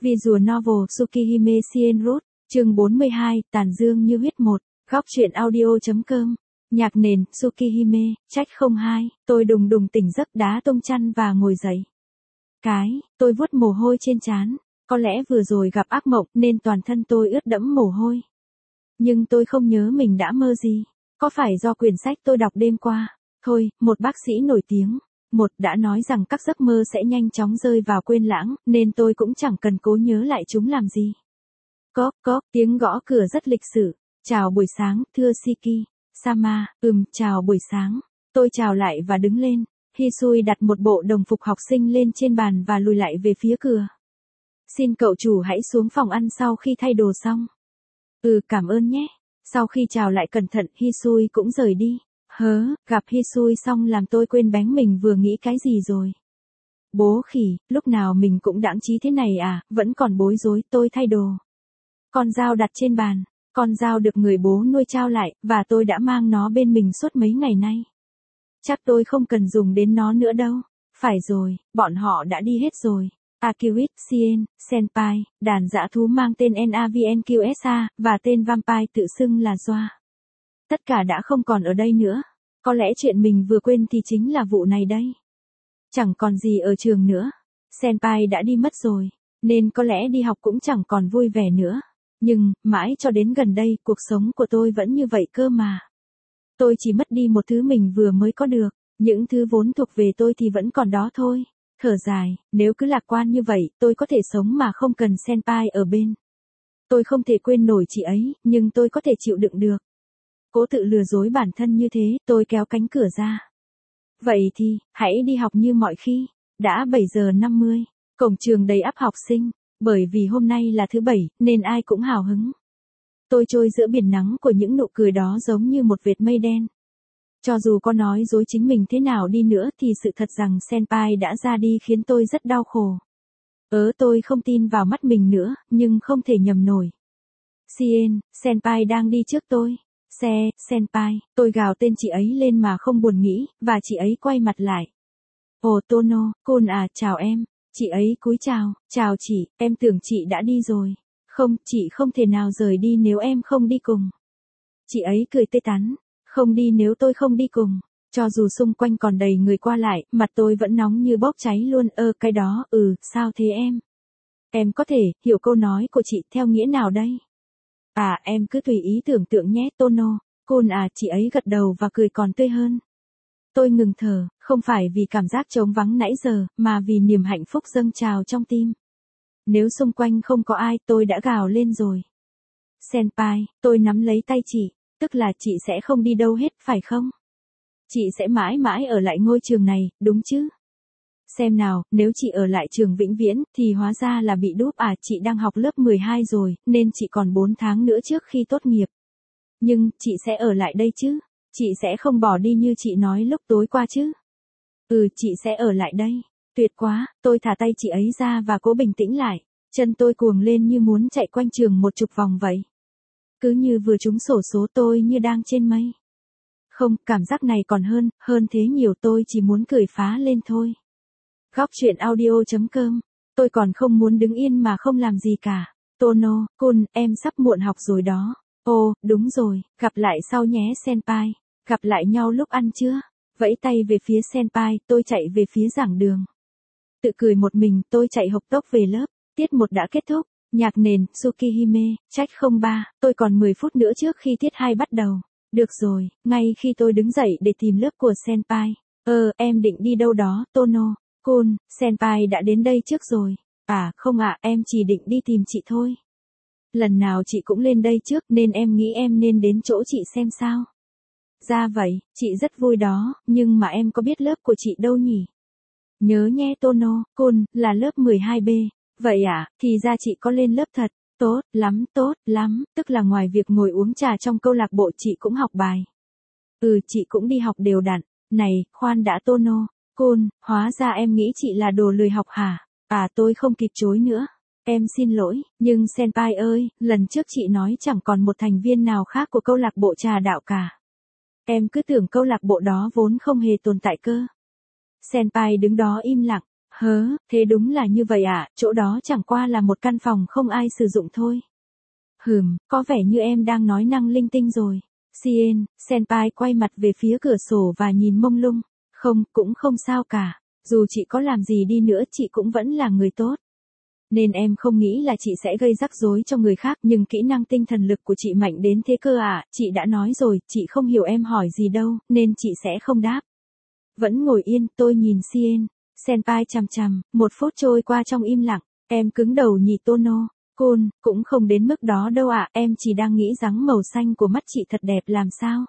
Visual Novel Tsukihime Shien Root, chương 42, Tàn Dương như huyết một, góc truyện audio.com. Nhạc nền, Tsukihime, trách 02, tôi đùng đùng tỉnh giấc đá tung chăn và ngồi dậy. Tôi vuốt mồ hôi trên trán, có lẽ vừa rồi gặp ác mộng nên toàn thân tôi ướt đẫm mồ hôi. Nhưng tôi không nhớ mình đã mơ gì, có phải do quyển sách tôi đọc đêm qua? Thôi, một bác sĩ nổi tiếng, đã nói rằng các giấc mơ sẽ nhanh chóng rơi vào quên lãng, nên tôi cũng chẳng cần cố nhớ lại chúng làm gì. Cóp, tiếng gõ cửa rất lịch sự. Chào buổi sáng, thưa Shiki. Sama, chào buổi sáng. Tôi chào lại và đứng lên. Hisui đặt một bộ đồng phục học sinh lên trên bàn và lùi lại về phía cửa. Xin cậu chủ hãy xuống phòng ăn sau khi thay đồ xong. Cảm ơn nhé. Sau khi chào lại cẩn thận, Hisui cũng rời đi. Gặp Hisui xong làm tôi quên bén mình vừa nghĩ cái gì rồi. Bố khỉ, lúc nào mình cũng đãng trí thế này à, vẫn còn bối rối. Tôi thay đồ. Con dao đặt trên bàn. Con dao được người bố nuôi trao lại, và tôi đã mang nó bên mình suốt mấy ngày nay. Chắc tôi không cần dùng đến nó nữa đâu. Phải rồi, bọn họ đã đi hết rồi. Akiwit, Shien, Senpai, đàn dã thú mang tên NAVNQSA, và tên vampire tự xưng là Joa. Tất cả đã không còn ở đây nữa. Có lẽ chuyện mình vừa quên thì chính là vụ này đây. Chẳng còn gì ở trường nữa. Senpai đã đi mất rồi, nên có lẽ đi học cũng chẳng còn vui vẻ nữa. Nhưng, mãi cho đến gần đây, cuộc sống của tôi vẫn như vậy cơ mà. Tôi chỉ mất đi một thứ mình vừa mới có được, những thứ vốn thuộc về tôi thì vẫn còn đó thôi. Thở dài, nếu cứ lạc quan như vậy, tôi có thể sống mà không cần Senpai ở bên. Tôi không thể quên nổi chị ấy, nhưng tôi có thể chịu đựng được. Cố tự lừa dối bản thân như thế, tôi kéo cánh cửa ra. Vậy thì, hãy đi học như mọi khi. Đã 7 giờ 50, cổng trường đầy ắp học sinh. Bởi vì hôm nay là thứ Bảy, nên ai cũng hào hứng. Tôi trôi giữa biển nắng của những nụ cười đó giống như một vệt mây đen. Cho dù có nói dối chính mình thế nào đi nữa thì sự thật rằng Senpai đã ra đi khiến tôi rất đau khổ. Tôi không tin vào mắt mình nữa, nhưng không thể nhầm nổi. Shien, Senpai đang đi trước tôi. Senpai, tôi gào tên chị ấy lên mà không buồn nghĩ, và chị ấy quay mặt lại. Tono-kun à, chào em. Chị ấy cúi chào chị, em tưởng chị đã đi rồi. Không, chị không thể nào rời đi nếu em không đi cùng. Chị ấy cười tươi tắn, không đi nếu tôi không đi cùng. Cho dù xung quanh còn đầy người qua lại, mặt tôi vẫn nóng như bốc cháy luôn. Cái đó, sao thế em? Em có thể hiểu câu nói của chị theo nghĩa nào đây? Em cứ tùy ý tưởng tượng nhé Tono-kun à, chị ấy gật đầu và cười còn tươi hơn. Tôi ngừng thở, không phải vì cảm giác trống vắng nãy giờ, mà vì niềm hạnh phúc dâng trào trong tim. Nếu xung quanh không có ai, tôi đã gào lên rồi. Senpai, tôi nắm lấy tay chị, tức là chị sẽ không đi đâu hết, phải không? Chị sẽ mãi mãi ở lại ngôi trường này, đúng chứ? Xem nào, nếu chị ở lại trường vĩnh viễn, thì hóa ra là bị đúp chị đang học lớp 12 rồi, nên chị còn 4 tháng nữa trước khi tốt nghiệp. Nhưng, chị sẽ ở lại đây chứ? Chị sẽ không bỏ đi như chị nói lúc tối qua chứ? Chị sẽ ở lại đây. Tuyệt quá, tôi thả tay chị ấy ra và cố bình tĩnh lại. Chân tôi cuồng lên như muốn chạy quanh trường một chục vòng vậy. Cứ như vừa trúng xổ số, tôi như đang trên mây. Không, cảm giác này còn hơn thế nhiều, tôi chỉ muốn cười phá lên thôi. Góc truyện audio.com. Tôi còn không muốn đứng yên mà không làm gì cả. Tono-kun, em sắp muộn học rồi đó. Đúng rồi, gặp lại sau nhé Senpai. Gặp lại nhau lúc ăn trưa. Vẫy tay về phía Senpai, tôi chạy về phía giảng đường. Tự cười một mình, tôi chạy hộc tốc về lớp. Tiết 1 đã kết thúc. Nhạc nền, Tsukihime, trách 03, tôi còn 10 phút nữa trước khi tiết 2 bắt đầu. Được rồi, ngay khi tôi đứng dậy để tìm lớp của Senpai. Em định đi đâu đó, Tono-kun, Senpai đã đến đây trước rồi. Không ạ, em chỉ định đi tìm chị thôi. Lần nào chị cũng lên đây trước nên em nghĩ em nên đến chỗ chị xem sao. Ra vậy, chị rất vui đó, nhưng mà em có biết lớp của chị đâu nhỉ? Nhớ nhé Tono-kun, là lớp 12B. Vậy thì ra chị có lên lớp thật. Tốt lắm, tức là ngoài việc ngồi uống trà trong câu lạc bộ chị cũng học bài. Chị cũng đi học đều đặn. Này, khoan đã Tono-kun, hóa ra em nghĩ chị là đồ lười học hả? Tôi không kịp chối nữa. Em xin lỗi, nhưng Senpai ơi, lần trước chị nói chẳng còn một thành viên nào khác của câu lạc bộ trà đạo cả. Em cứ tưởng câu lạc bộ đó vốn không hề tồn tại cơ. Senpai đứng đó im lặng. Hớ, thế đúng là như vậy ạ, chỗ đó chẳng qua là một căn phòng không ai sử dụng thôi. Có vẻ như em đang nói năng linh tinh rồi. Senpai quay mặt về phía cửa sổ và nhìn mông lung. Không, cũng không sao cả. Dù chị có làm gì đi nữa chị cũng vẫn là người tốt. Nên em không nghĩ là chị sẽ gây rắc rối cho người khác, nhưng kỹ năng tinh thần lực của chị mạnh đến thế cơ à, chị đã nói rồi, chị không hiểu em hỏi gì đâu, nên chị sẽ không đáp. Vẫn ngồi yên, tôi nhìn Senpai chằm chằm, 1 phút trôi qua trong im lặng, em cứng đầu nhìn Tono. Côn, cũng không đến mức đó đâu ạ, em chỉ đang nghĩ rằng màu xanh của mắt chị thật đẹp làm sao.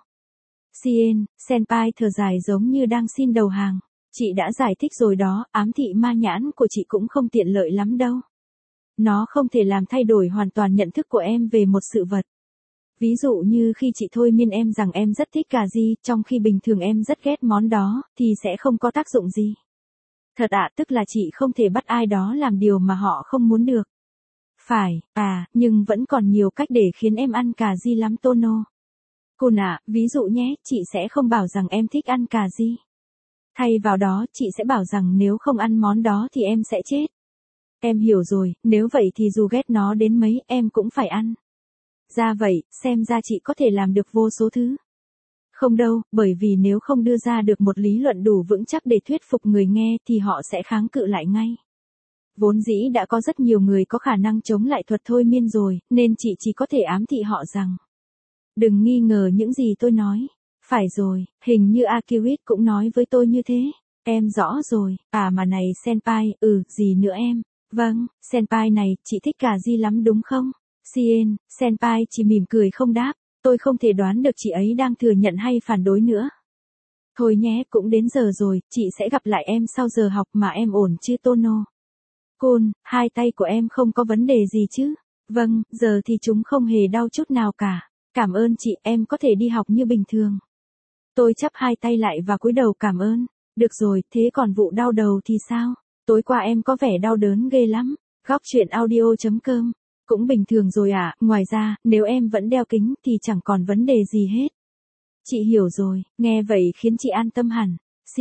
Senpai thở dài giống như đang xin đầu hàng. Chị đã giải thích rồi đó, ám thị ma nhãn của chị cũng không tiện lợi lắm đâu. Nó không thể làm thay đổi hoàn toàn nhận thức của em về một sự vật. Ví dụ như khi chị thôi miên em rằng em rất thích cà ri, trong khi bình thường em rất ghét món đó, thì sẽ không có tác dụng gì. Thật ạ, tức là chị không thể bắt ai đó làm điều mà họ không muốn được. Phải, nhưng vẫn còn nhiều cách để khiến em ăn cà ri lắm Tono. Côn ạ, ví dụ nhé, chị sẽ không bảo rằng em thích ăn cà ri. Thay vào đó, chị sẽ bảo rằng nếu không ăn món đó thì em sẽ chết. Em hiểu rồi, nếu vậy thì dù ghét nó đến mấy, em cũng phải ăn. Ra vậy, xem ra chị có thể làm được vô số thứ. Không đâu, bởi vì nếu không đưa ra được một lý luận đủ vững chắc để thuyết phục người nghe thì họ sẽ kháng cự lại ngay. Vốn dĩ đã có rất nhiều người có khả năng chống lại thuật thôi miên rồi, nên chị chỉ có thể ám thị họ rằng. Đừng nghi ngờ những gì tôi nói. Phải rồi, hình như Akirit cũng nói với tôi như thế. Em rõ rồi, mà này Senpai, gì nữa em? Vâng, Senpai này, chị thích cà ri lắm đúng không? Senpai chỉ mỉm cười không đáp, tôi không thể đoán được chị ấy đang thừa nhận hay phản đối nữa. Thôi nhé, cũng đến giờ rồi, chị sẽ gặp lại em sau giờ học mà em ổn chứ Tono? Côn, hai tay của em không có vấn đề gì chứ? Vâng, giờ thì chúng không hề đau chút nào cả. Cảm ơn chị, em có thể đi học như bình thường. Tôi chắp hai tay lại và cúi đầu cảm ơn. Được rồi, thế còn vụ đau đầu thì sao? Tối qua em có vẻ đau đớn ghê lắm. Góc chuyện audio.com. Cũng bình thường rồi ạ, ngoài ra, nếu em vẫn đeo kính thì chẳng còn vấn đề gì hết. Chị hiểu rồi, nghe vậy khiến chị an tâm hẳn.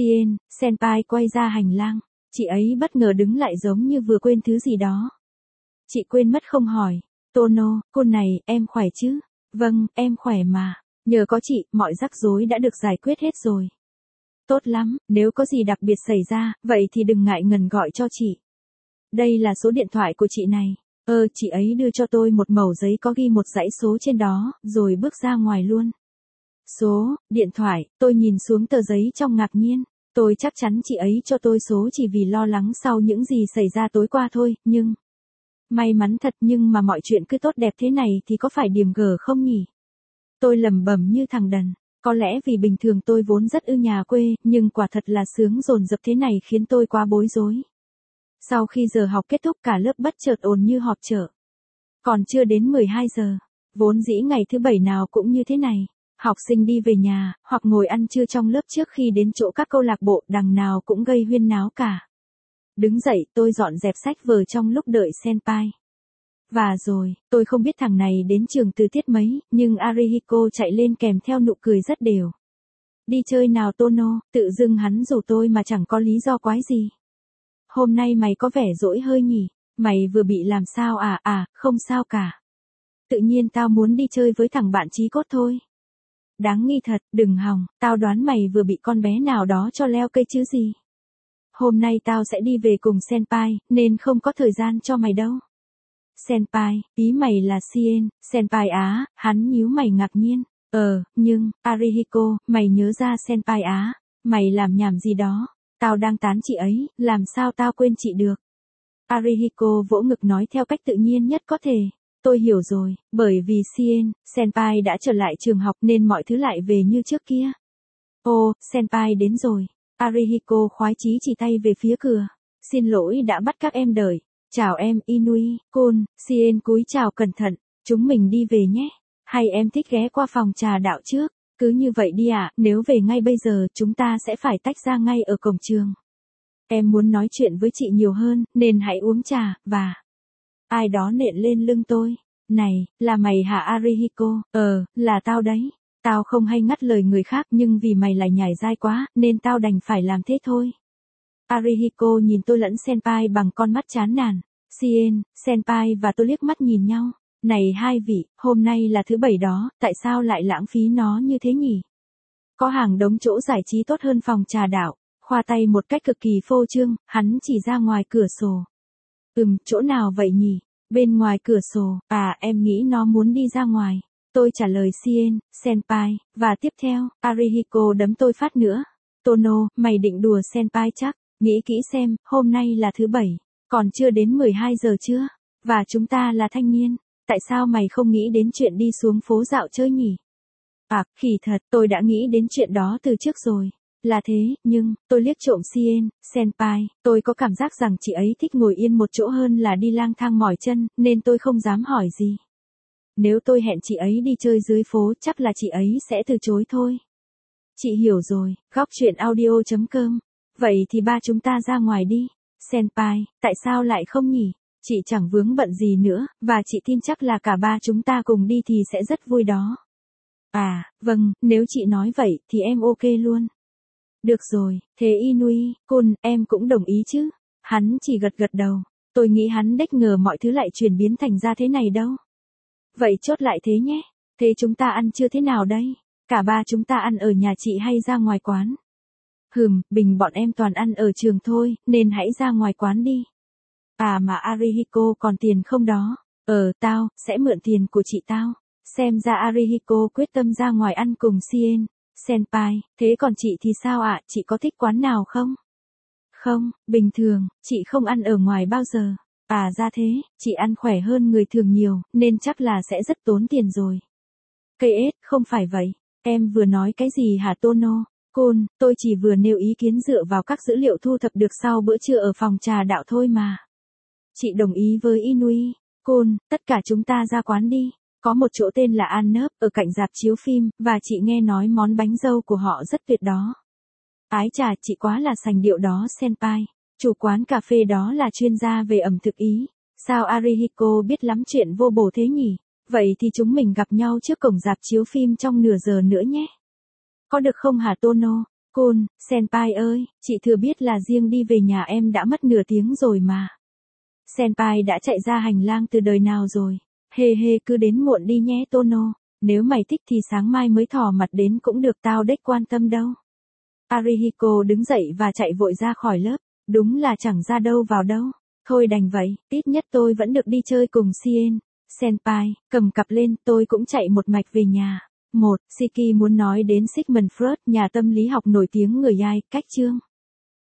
Senpai quay ra hành lang. Chị ấy bất ngờ đứng lại giống như vừa quên thứ gì đó. Chị quên mất không hỏi. Tono, cô này, em khỏe chứ? Vâng, em khỏe mà. Nhờ có chị, mọi rắc rối đã được giải quyết hết rồi. Tốt lắm, nếu có gì đặc biệt xảy ra, vậy thì đừng ngại ngần gọi cho chị. Đây là số điện thoại của chị này. Chị ấy đưa cho tôi một mẩu giấy có ghi một dãy số trên đó, rồi bước ra ngoài luôn. Số, điện thoại, tôi nhìn xuống tờ giấy trong ngạc nhiên. Tôi chắc chắn chị ấy cho tôi số chỉ vì lo lắng sau những gì xảy ra tối qua thôi, nhưng. May mắn thật, nhưng mà mọi chuyện cứ tốt đẹp thế này thì có phải điểm gở không nhỉ? Tôi lẩm bẩm như thằng đần. Có lẽ vì bình thường tôi vốn rất ưa nhà quê, nhưng quả thật là sướng dồn dập thế này khiến tôi quá bối rối. Sau khi giờ học kết thúc cả lớp bất chợt ồn như họp chợ. Còn chưa đến 12 giờ. Vốn dĩ ngày thứ bảy nào cũng như thế này. Học sinh đi về nhà, hoặc ngồi ăn trưa trong lớp trước khi đến chỗ các câu lạc bộ, đằng nào cũng gây huyên náo cả. Đứng dậy, tôi dọn dẹp sách vở trong lúc đợi Senpai. Và rồi, tôi không biết thằng này đến trường từ tiết mấy, nhưng Arihiko chạy lên kèm theo nụ cười rất đều. Đi chơi nào Tono, tự dưng hắn rủ tôi mà chẳng có lý do quái gì. Hôm nay mày có vẻ dỗi hơi nhỉ, mày vừa bị làm sao không sao cả. Tự nhiên tao muốn đi chơi với thằng bạn chí cốt thôi. Đáng nghi thật, đừng hòng, tao đoán mày vừa bị con bé nào đó cho leo cây chứ gì. Hôm nay tao sẽ đi về cùng Senpai, nên không có thời gian cho mày đâu. Senpai, ý mày là Senpai á, hắn nhíu mày ngạc nhiên. Nhưng, Arihiko, mày nhớ ra Senpai á, mày làm nhảm gì đó, tao đang tán chị ấy, làm sao tao quên chị được. Arihiko vỗ ngực nói theo cách tự nhiên nhất có thể. Tôi hiểu rồi, bởi vì Senpai đã trở lại trường học nên mọi thứ lại về như trước kia. Senpai đến rồi. Arihiko khoái chí chỉ tay về phía cửa. Xin lỗi đã bắt các em đợi. Chào em, Inui, Côn, cúi chào cẩn thận. Chúng mình đi về nhé. Hay em thích ghé qua phòng trà đạo trước? Cứ như vậy đi ạ, nếu về ngay bây giờ chúng ta sẽ phải tách ra ngay ở cổng trường. Em muốn nói chuyện với chị nhiều hơn, nên hãy uống trà, và. Ai đó nện lên lưng tôi. Này, là mày hả Arihiko? Là tao đấy. Tao không hay ngắt lời người khác nhưng vì mày lại nhảy dai quá, nên tao đành phải làm thế thôi. Arihiko nhìn tôi lẫn senpai bằng con mắt chán nản. Senpai và tôi liếc mắt nhìn nhau. Này hai vị, hôm nay là thứ bảy đó, tại sao lại lãng phí nó như thế nhỉ? Có hàng đống chỗ giải trí tốt hơn phòng trà đạo. Khoa tay một cách cực kỳ phô trương, hắn chỉ ra ngoài cửa sổ. Chỗ nào vậy nhỉ? Bên ngoài cửa sổ, em nghĩ nó muốn đi ra ngoài. Tôi trả lời senpai, và tiếp theo, Arihiko đấm tôi phát nữa. Tono, mày định đùa senpai chắc, nghĩ kỹ xem, hôm nay là thứ bảy, còn chưa đến 12 giờ chưa? Và chúng ta là thanh niên, tại sao mày không nghĩ đến chuyện đi xuống phố dạo chơi nhỉ? Khỉ thật, tôi đã nghĩ đến chuyện đó từ trước rồi. Là thế, nhưng, tôi liếc trộm senpai, tôi có cảm giác rằng chị ấy thích ngồi yên một chỗ hơn là đi lang thang mỏi chân, nên tôi không dám hỏi gì. Nếu tôi hẹn chị ấy đi chơi dưới phố chắc là chị ấy sẽ từ chối thôi. Chị hiểu rồi, góc chuyện audio.com. Vậy thì ba chúng ta ra ngoài đi. Senpai, tại sao lại không nhỉ? Chị chẳng vướng bận gì nữa, và chị tin chắc là cả ba chúng ta cùng đi thì sẽ rất vui đó. Vâng, nếu chị nói vậy thì em ok luôn. Được rồi, thế Inui-kun, em cũng đồng ý chứ? Hắn chỉ gật đầu. Tôi nghĩ hắn đếch ngờ mọi thứ lại chuyển biến thành ra thế này đâu. Vậy chốt lại thế nhé. Thế chúng ta ăn trưa thế nào đây? Cả ba chúng ta ăn ở nhà chị hay ra ngoài quán? Bình bọn em toàn ăn ở trường thôi, nên hãy ra ngoài quán đi. Mà Arihiko còn tiền không đó? Tao, sẽ mượn tiền của chị tao. Xem ra Arihiko quyết tâm ra ngoài ăn cùng senpai, thế còn chị thì sao ạ? Chị có thích quán nào không? Không, bình thường, chị không ăn ở ngoài bao giờ. Ra thế, chị ăn khỏe hơn người thường nhiều, nên chắc là sẽ rất tốn tiền rồi. Không phải vậy. Em vừa nói cái gì hả Tono? Kun, tôi chỉ vừa nêu ý kiến dựa vào các dữ liệu thu thập được sau bữa trưa ở phòng trà đạo thôi mà. Chị đồng ý với Inui. Kun, tất cả chúng ta ra quán đi. Có một chỗ tên là An-nớp, ở cạnh rạp chiếu phim, và chị nghe nói món bánh dâu của họ rất tuyệt đó. Ái chà, chị quá là sành điệu đó senpai. Chủ quán cà phê đó là chuyên gia về ẩm thực Ý. Sao Arihiko biết lắm chuyện vô bổ thế nhỉ? Vậy thì chúng mình gặp nhau trước cổng rạp chiếu phim trong nửa giờ nữa nhé. Có được không hả Tono? Kun, senpai ơi, chị thừa biết là riêng đi về nhà em đã mất nửa tiếng rồi mà. Senpai đã chạy ra hành lang từ đời nào rồi? Cứ đến muộn đi nhé Tono. Nếu mày thích thì sáng mai mới thò mặt đến cũng được, tao đếch quan tâm đâu. Arihiko đứng dậy và chạy vội ra khỏi lớp. Đúng là chẳng ra đâu vào đâu. Thôi đành vậy, ít nhất tôi vẫn được đi chơi cùng senpai, cầm cặp lên, tôi cũng chạy một mạch về nhà. Shiki muốn nói đến Sigmund Freud, nhà tâm lý học nổi tiếng người Ai, cách chương.